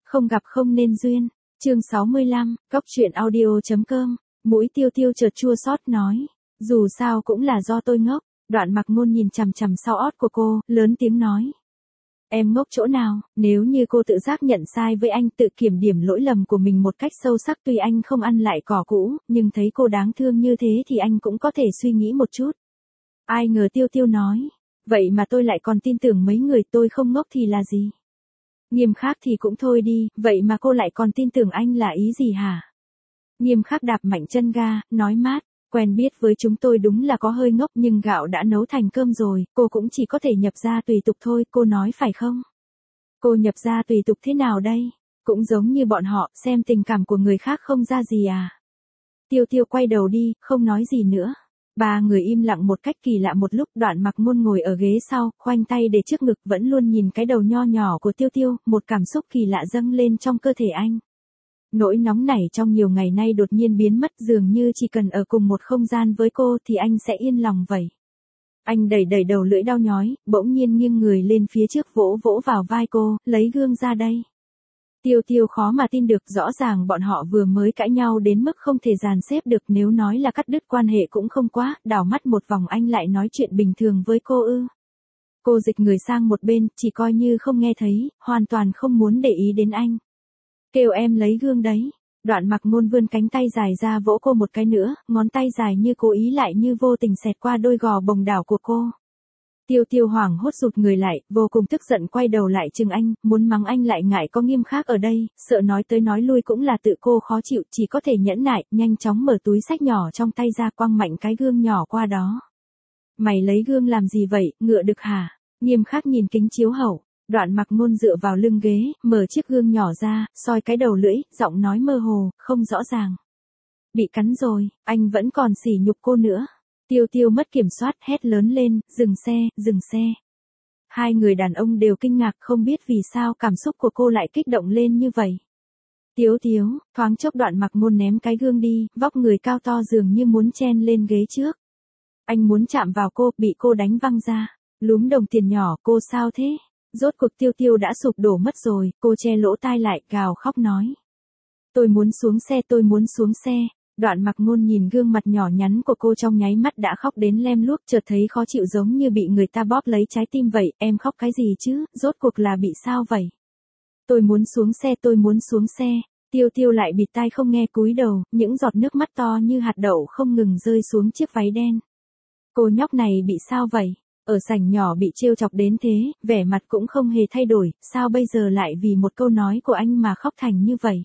Không gặp không nên duyên. Chương 65, Góc truyện audio.com. Mũi Tiêu Tiêu chợt chua xót nói, dù sao cũng là do tôi ngốc. Đoạn Mặc Ngôn nhìn chằm chằm sau ót của cô, lớn tiếng nói. Em ngốc chỗ nào? Nếu như cô tự giác nhận sai với anh, tự kiểm điểm lỗi lầm của mình một cách sâu sắc, tuy anh không ăn lại cỏ cũ, nhưng thấy cô đáng thương như thế thì anh cũng có thể suy nghĩ một chút. Ai ngờ Tiêu Tiêu nói, vậy mà tôi lại còn tin tưởng mấy người, tôi không ngốc thì là gì? Nghiêm Khắc thì cũng thôi đi, vậy mà cô lại còn tin tưởng anh là ý gì hả? Nghiêm Khắc đạp mạnh chân ga, nói mát, quen biết với chúng tôi đúng là có hơi ngốc, nhưng gạo đã nấu thành cơm rồi, cô cũng chỉ có thể nhập gia tùy tục thôi, cô nói phải không? Cô nhập gia tùy tục thế nào đây? Cũng giống như bọn họ, xem tình cảm của người khác không ra gì à? Tiêu Tiêu quay đầu đi, không nói gì nữa. Ba người im lặng một cách kỳ lạ một lúc. Đoạn Mặc Ngôn ngồi ở ghế sau, khoanh tay để trước ngực, vẫn luôn nhìn cái đầu nho nhỏ của Tiêu Tiêu, một cảm xúc kỳ lạ dâng lên trong cơ thể anh. Nỗi nóng nảy trong nhiều ngày nay đột nhiên biến mất, dường như chỉ cần ở cùng một không gian với cô thì anh sẽ yên lòng vậy. Anh đẩy đầu lưỡi đau nhói, bỗng nhiên nghiêng người lên phía trước, vỗ vỗ vào vai cô, lấy gương ra đây. Tiêu Tiêu khó mà tin được, rõ ràng bọn họ vừa mới cãi nhau đến mức không thể dàn xếp được, nếu nói là cắt đứt quan hệ cũng không quá. Đảo mắt một vòng anh lại nói chuyện bình thường với cô ư? Cô dịch người sang một bên, chỉ coi như không nghe thấy, hoàn toàn không muốn để ý đến anh. Kêu em lấy gương đấy. Đoạn Mặc Ngôn vươn cánh tay dài ra vỗ cô một cái nữa, ngón tay dài như cố ý lại như vô tình xẹt qua đôi gò bồng đảo của cô. Tiêu Tiêu hoảng hốt rụt người lại, vô cùng tức giận quay đầu lại chừng anh, muốn mắng anh lại ngại có Nghiêm Khắc ở đây, sợ nói tới nói lui cũng là tự cô khó chịu, chỉ có thể nhẫn nại, nhanh chóng mở túi xách nhỏ trong tay ra, quăng mạnh cái gương nhỏ qua đó. Mày lấy gương làm gì vậy, ngựa được hả? Nghiêm Khắc nhìn kính chiếu hậu. Đoạn Mặc Ngôn dựa vào lưng ghế, mở chiếc gương nhỏ ra, soi cái đầu lưỡi, giọng nói mơ hồ, không rõ ràng. Bị cắn rồi, anh vẫn còn sỉ nhục cô nữa. Tiêu Tiêu mất kiểm soát, hét lớn lên, dừng xe, dừng xe. Hai người đàn ông đều kinh ngạc, không biết vì sao cảm xúc của cô lại kích động lên như vậy. Tiêu Tiêu, thoáng chốc Đoạn Mặc Ngôn ném cái gương đi, vóc người cao to dường như muốn chen lên ghế trước. Anh muốn chạm vào cô, bị cô đánh văng ra. Lúm đồng tiền nhỏ, cô sao thế? Rốt cuộc Tiêu Tiêu đã sụp đổ mất rồi, cô che lỗ tai lại, gào khóc nói. Tôi muốn xuống xe, tôi muốn xuống xe. Đoạn Mặc Ngôn nhìn gương mặt nhỏ nhắn của cô trong nháy mắt đã khóc đến lem luốc, chợt thấy khó chịu giống như bị người ta bóp lấy trái tim vậy. Em khóc cái gì chứ, rốt cuộc là bị sao vậy? Tôi muốn xuống xe, tôi muốn xuống xe. Tiêu Tiêu lại bịt tai không nghe, cúi đầu, những giọt nước mắt to như hạt đậu không ngừng rơi xuống chiếc váy đen. Cô nhóc này bị sao vậy? Ở sảnh nhỏ bị trêu chọc đến thế, vẻ mặt cũng không hề thay đổi, sao bây giờ lại vì một câu nói của anh mà khóc thành như vậy?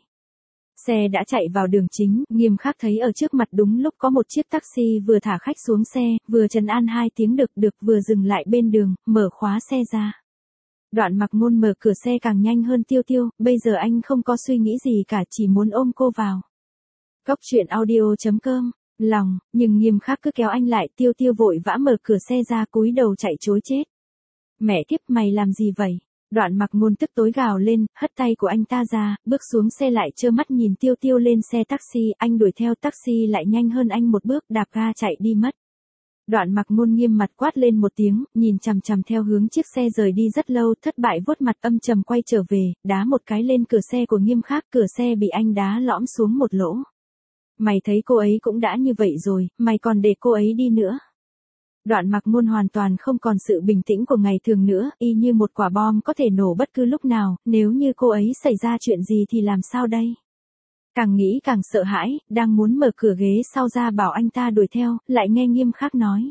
Xe đã chạy vào đường chính, Nghiêm Khắc thấy ở trước mặt đúng lúc có một chiếc taxi vừa thả khách xuống xe, vừa trấn an 2 tiếng được vừa dừng lại bên đường, mở khóa xe ra. Đoạn Mặc Ngôn mở cửa xe càng nhanh hơn Tiêu Tiêu, bây giờ anh không có suy nghĩ gì cả, chỉ muốn ôm cô vào. Góc truyện audio.com. Lòng, nhưng Nghiêm Khắc cứ kéo anh lại, Tiêu Tiêu vội vã mở cửa xe ra, cúi đầu chạy trối chết. Mẹ kiếp, mày làm gì vậy? Đoạn Mặc Ngôn tức tối gào lên, hất tay của anh ta ra, bước xuống xe lại trơ mắt nhìn Tiêu Tiêu lên xe taxi, anh đuổi theo, taxi lại nhanh hơn anh một bước, đạp ga chạy đi mất. Đoạn Mặc Ngôn nghiêm mặt quát lên một tiếng, nhìn chằm chằm theo hướng chiếc xe rời đi rất lâu, thất bại vuốt mặt âm trầm quay trở về, đá một cái lên cửa xe của Nghiêm Khắc, cửa xe bị anh đá lõm xuống một lỗ. Mày thấy cô ấy cũng đã như vậy rồi, mày còn để cô ấy đi nữa. Đoạn Mặc Ngôn hoàn toàn không còn sự bình tĩnh của ngày thường nữa, y như một quả bom có thể nổ bất cứ lúc nào, nếu như cô ấy xảy ra chuyện gì thì làm sao đây? Càng nghĩ càng sợ hãi, đang muốn mở cửa ghế sau ra bảo anh ta đuổi theo, lại nghe Nghiêm Khắc nói.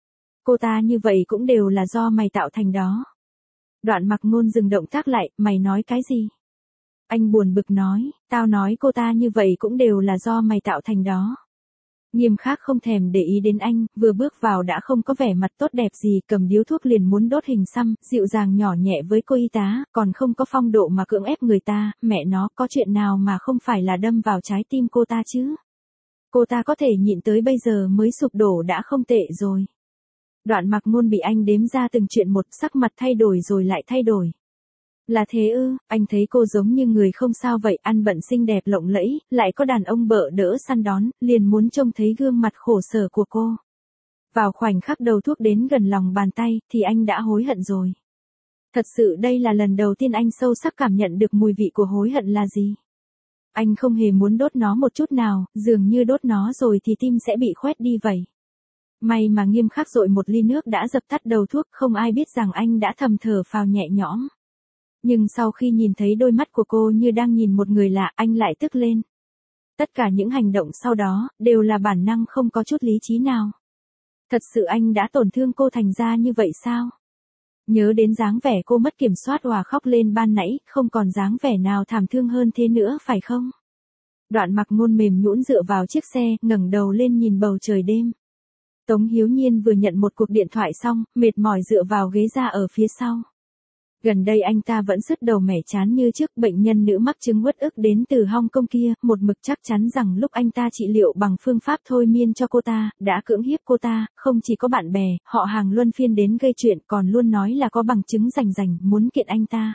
Cô ta như vậy cũng đều là do mày tạo thành đó. Đoạn Mặc Ngôn dừng động tác lại, mày nói cái gì? Anh buồn bực nói, tao nói cô ta như vậy cũng đều là do mày tạo thành đó. Nghiêm Khắc không thèm để ý đến anh, vừa bước vào đã không có vẻ mặt tốt đẹp gì, cầm điếu thuốc liền muốn đốt hình xăm, dịu dàng nhỏ nhẹ với cô y tá, còn không có phong độ mà cưỡng ép người ta, mẹ nó, có chuyện nào mà không phải là đâm vào trái tim cô ta chứ? Cô ta có thể nhịn tới bây giờ mới sụp đổ đã không tệ rồi. Đoạn Mặc Ngôn bị anh đếm ra từng chuyện một, sắc mặt thay đổi rồi lại thay đổi. Là thế ư, anh thấy cô giống như người không sao vậy, ăn bận xinh đẹp lộng lẫy, lại có đàn ông bợ đỡ săn đón, liền muốn trông thấy gương mặt khổ sở của cô. Vào khoảnh khắc đầu thuốc đến gần lòng bàn tay, thì anh đã hối hận rồi. Thật sự đây là lần đầu tiên anh sâu sắc cảm nhận được mùi vị của hối hận là gì. Anh không hề muốn đốt nó một chút nào, dường như đốt nó rồi thì tim sẽ bị khoét đi vậy. May mà Nghiêm Khắc dội một ly nước đã dập tắt đầu thuốc, không ai biết rằng anh đã thầm thở phào nhẹ nhõm. Nhưng sau khi nhìn thấy đôi mắt của cô như đang nhìn một người lạ, anh lại tức lên. Tất cả những hành động sau đó, đều là bản năng không có chút lý trí nào. Thật sự anh đã tổn thương cô thành ra như vậy sao? Nhớ đến dáng vẻ cô mất kiểm soát òa khóc lên ban nãy, không còn dáng vẻ nào thảm thương hơn thế nữa phải không? Đoạn Mặc Ngôn mềm nhũn dựa vào chiếc xe, ngẩng đầu lên nhìn bầu trời đêm. Tống Hiếu Nhiên vừa nhận một cuộc điện thoại xong, mệt mỏi dựa vào ghế ra ở phía sau. Gần đây anh ta vẫn sứt đầu mẻ chán như trước, bệnh nhân nữ mắc chứng uất ức đến từ Hong Kong kia, một mực chắc chắn rằng lúc anh ta trị liệu bằng phương pháp thôi miên cho cô ta, đã cưỡng hiếp cô ta, không chỉ có bạn bè, họ hàng luân phiên đến gây chuyện, còn luôn nói là có bằng chứng rành muốn kiện anh ta.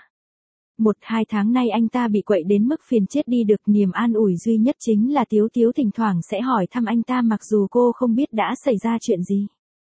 1-2 tháng nay anh ta bị quậy đến mức phiền chết đi được, niềm an ủi duy nhất chính là Tiếu Tiếu thỉnh thoảng sẽ hỏi thăm anh ta mặc dù cô không biết đã xảy ra chuyện gì.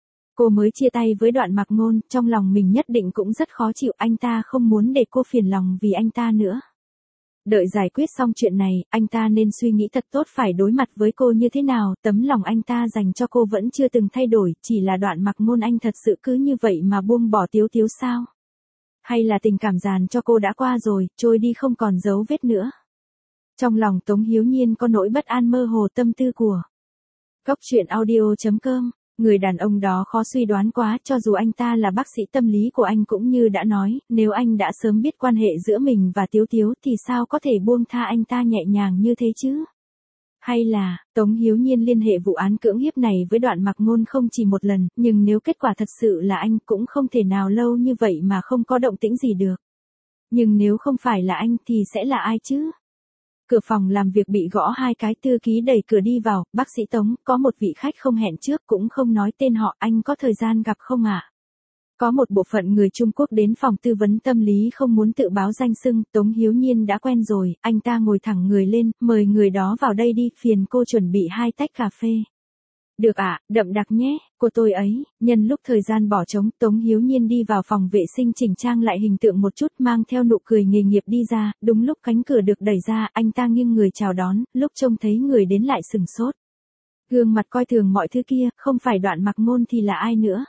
Cô mới chia tay với Đoạn Mặc Ngôn, trong lòng mình nhất định cũng rất khó chịu, anh ta không muốn để cô phiền lòng vì anh ta nữa. Đợi giải quyết xong chuyện này, anh ta nên suy nghĩ thật tốt phải đối mặt với cô như thế nào, tấm lòng anh ta dành cho cô vẫn chưa từng thay đổi, chỉ là Đoạn Mặc Ngôn anh thật sự cứ như vậy mà buông bỏ Tiếu Tiếu sao? Hay là tình cảm dàn cho cô đã qua rồi, trôi đi không còn dấu vết nữa? Trong lòng Tống Hiếu Nhiên có nỗi bất an mơ hồ tâm tư của. Cốc truyện audio.com. Người đàn ông đó khó suy đoán quá, cho dù anh ta là bác sĩ tâm lý của anh cũng như đã nói, nếu anh đã sớm biết quan hệ giữa mình và Tiếu Tiếu thì sao có thể buông tha anh ta nhẹ nhàng như thế chứ? Hay là, Tống Hiếu Nhiên liên hệ vụ án cưỡng hiếp này với Đoạn Mặc Ngôn không chỉ một lần, nhưng nếu kết quả thật sự là anh cũng không thể nào lâu như vậy mà không có động tĩnh gì được. Nhưng nếu không phải là anh thì sẽ là ai chứ? Cửa phòng làm việc bị gõ 2 cái, thư ký đẩy cửa đi vào, bác sĩ Tống, có một vị khách không hẹn trước cũng không nói tên họ, anh có thời gian gặp không ạ? Có một bộ phận người Trung Quốc đến phòng tư vấn tâm lý không muốn tự báo danh xưng, Tống Hiếu Nhiên đã quen rồi, anh ta ngồi thẳng người lên, mời người đó vào đây đi, phiền cô chuẩn bị 2 tách cà phê. Được ạ, đậm đặc nhé, cô tôi ấy. Nhân lúc thời gian bỏ trống, Tống Hiếu Nhiên đi vào phòng vệ sinh chỉnh trang lại hình tượng một chút, mang theo nụ cười nghề nghiệp đi ra, đúng lúc cánh cửa được đẩy ra, anh ta nghiêng người chào đón, lúc trông thấy người đến lại sừng sốt. Gương mặt coi thường mọi thứ kia, không phải Đoạn Mặc Ngôn thì là ai nữa?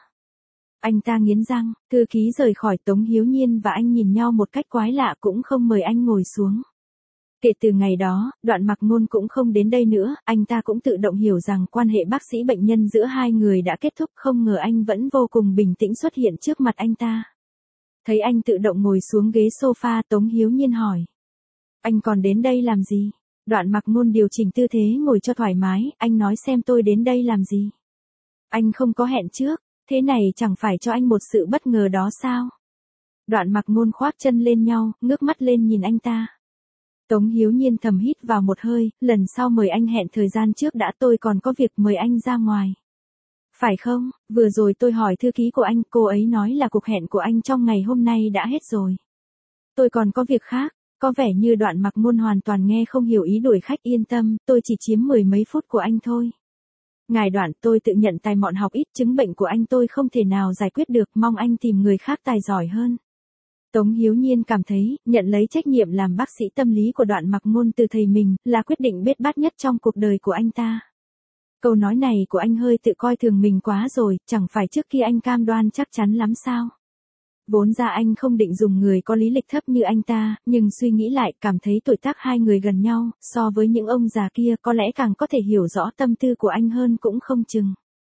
Anh ta nghiến răng, thư ký rời khỏi, Tống Hiếu Nhiên và anh nhìn nhau một cách quái lạ cũng không mời anh ngồi xuống. Kể từ ngày đó, Đoạn Mặc Ngôn cũng không đến đây nữa, anh ta cũng tự động hiểu rằng quan hệ bác sĩ bệnh nhân giữa hai người đã kết thúc, không ngờ anh vẫn vô cùng bình tĩnh xuất hiện trước mặt anh ta. Thấy anh tự động ngồi xuống ghế sofa, Tống Hiếu Nhiên hỏi. Anh còn đến đây làm gì? Đoạn Mặc Ngôn điều chỉnh tư thế ngồi cho thoải mái, anh nói xem tôi đến đây làm gì? Anh không có hẹn trước, thế này chẳng phải cho anh một sự bất ngờ đó sao? Đoạn Mặc Ngôn khoác chân lên nhau, ngước mắt lên nhìn anh ta. Tống Hiếu Nhiên thầm hít vào một hơi, lần sau mời anh hẹn thời gian trước đã, tôi còn có việc mời anh ra ngoài. Phải không, vừa rồi tôi hỏi thư ký của anh, cô ấy nói là cuộc hẹn của anh trong ngày hôm nay đã hết rồi. Tôi còn có việc khác, có vẻ như Đoạn Mặc Ngôn hoàn toàn nghe không hiểu ý đuổi khách, yên tâm, tôi chỉ chiếm 10 mấy phút của anh thôi. Ngài Đoạn, tôi tự nhận tài mọn học ít, chứng bệnh của anh tôi không thể nào giải quyết được, mong anh tìm người khác tài giỏi hơn. Tống Hiếu Nhiên cảm thấy, nhận lấy trách nhiệm làm bác sĩ tâm lý của Đoạn Mặc Ngôn từ thầy mình, là quyết định bết bát nhất trong cuộc đời của anh ta. Câu nói này của anh hơi tự coi thường mình quá rồi, chẳng phải trước kia anh cam đoan chắc chắn lắm sao? Vốn ra anh không định dùng người có lý lịch thấp như anh ta, nhưng suy nghĩ lại, cảm thấy tuổi tác hai người gần nhau, so với những ông già kia có lẽ càng có thể hiểu rõ tâm tư của anh hơn cũng không chừng.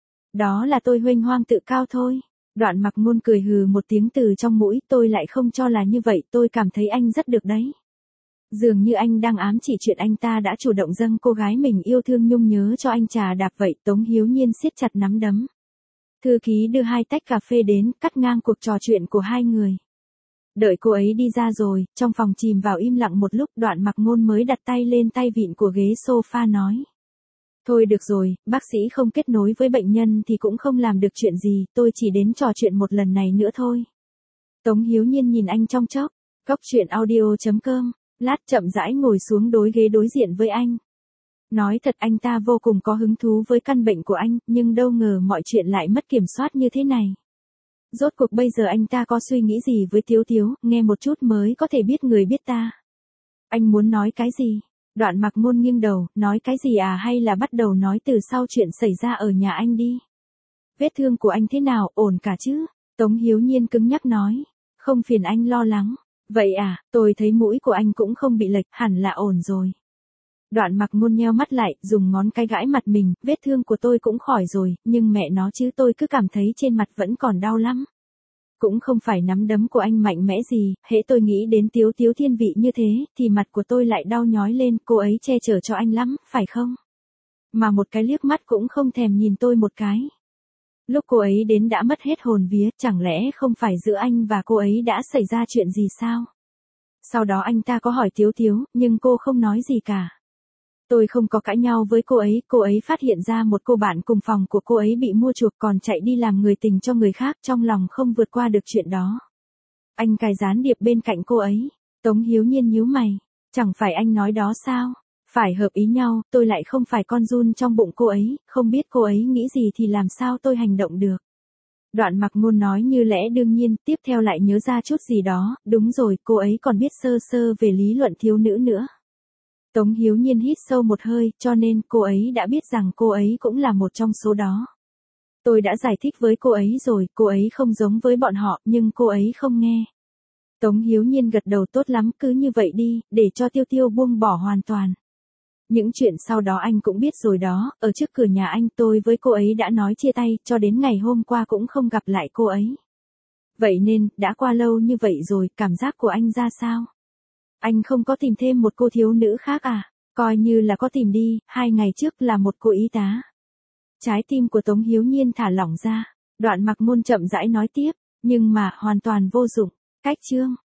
Đó là tôi huênh hoang tự cao thôi. Đoạn Mặc Ngôn cười hừ một tiếng từ trong mũi, tôi lại không cho là như vậy, tôi cảm thấy anh rất được đấy. Dường như anh đang ám chỉ chuyện anh ta đã chủ động dâng cô gái mình yêu thương nhung nhớ cho anh trà đạp vậy. Tống Hiếu Nhiên siết chặt nắm đấm. Thư ký đưa 2 tách cà phê đến, cắt ngang cuộc trò chuyện của hai người. Đợi cô ấy đi ra rồi, trong phòng chìm vào im lặng một lúc, Đoạn Mặc Ngôn mới đặt tay lên tay vịn của ghế sofa nói. Thôi được rồi, bác sĩ không kết nối với bệnh nhân thì cũng không làm được chuyện gì, tôi chỉ đến trò chuyện một lần này nữa thôi. Tống Hiếu Nhiên nhìn anh trong chốc. Cốc truyện audio.com. Lát chậm rãi ngồi xuống đối ghế đối diện với anh. Nói thật anh ta vô cùng có hứng thú với căn bệnh của anh, nhưng đâu ngờ mọi chuyện lại mất kiểm soát như thế này. Rốt cuộc bây giờ anh ta có suy nghĩ gì với Tiếu Tiếu, nghe một chút mới có thể biết người biết ta. Anh muốn nói cái gì? Đoạn Mặc Ngôn nghiêng đầu, nói cái gì à, hay là bắt đầu nói từ sau chuyện xảy ra ở nhà anh đi. Vết thương của anh thế nào, ổn cả chứ? Tống Hiếu Nhiên cứng nhắc nói. Không phiền anh lo lắng. Vậy à, tôi thấy mũi của anh cũng không bị lệch, hẳn là ổn rồi. Đoạn Mặc Ngôn nheo mắt lại, dùng ngón cái gãi mặt mình, vết thương của tôi cũng khỏi rồi, nhưng mẹ nó chứ tôi cứ cảm thấy trên mặt vẫn còn đau lắm. Cũng không phải nắm đấm của anh mạnh mẽ gì, hễ tôi nghĩ đến Tiếu Tiếu thiên vị như thế, thì mặt của tôi lại đau nhói lên, cô ấy che chở cho anh lắm, phải không? Mà một cái liếc mắt cũng không thèm nhìn tôi một cái. Lúc cô ấy đến đã mất hết hồn vía, chẳng lẽ không phải giữa anh và cô ấy đã xảy ra chuyện gì sao? Sau đó anh ta có hỏi Tiếu Tiếu, nhưng cô không nói gì cả. Tôi không có cãi nhau với cô ấy phát hiện ra một cô bạn cùng phòng của cô ấy bị mua chuộc còn chạy đi làm người tình cho người khác, trong lòng không vượt qua được chuyện đó. Anh cài gián điệp bên cạnh cô ấy. Tống Hiếu Nhiên nhíu mày. Chẳng phải anh nói đó sao? Phải hợp ý nhau, tôi lại không phải con giun trong bụng cô ấy, không biết cô ấy nghĩ gì thì làm sao tôi hành động được. Đoạn Mặc Ngôn nói như lẽ đương nhiên, tiếp theo lại nhớ ra chút gì đó, đúng rồi, cô ấy còn biết sơ sơ về lý luận thiếu nữ nữa. Tống Hiếu Nhiên hít sâu một hơi, cho nên cô ấy đã biết rằng cô ấy cũng là một trong số đó. Tôi đã giải thích với cô ấy rồi, cô ấy không giống với bọn họ, nhưng cô ấy không nghe. Tống Hiếu Nhiên gật đầu, tốt lắm, cứ như vậy đi, để cho Tiêu Tiêu buông bỏ hoàn toàn. Những chuyện sau đó anh cũng biết rồi đó, ở trước cửa nhà anh tôi với cô ấy đã nói chia tay, cho đến ngày hôm qua cũng không gặp lại cô ấy. Vậy nên, đã qua lâu như vậy rồi, cảm giác của anh ra sao? Anh không có tìm thêm một cô thiếu nữ khác à? Coi như là có tìm đi, 2 ngày trước là một cô y tá. Trái tim của Tống Hiếu Nhiên thả lỏng ra. Đoạn Mặc Ngôn chậm rãi nói tiếp, nhưng mà hoàn toàn vô dụng. Cách chương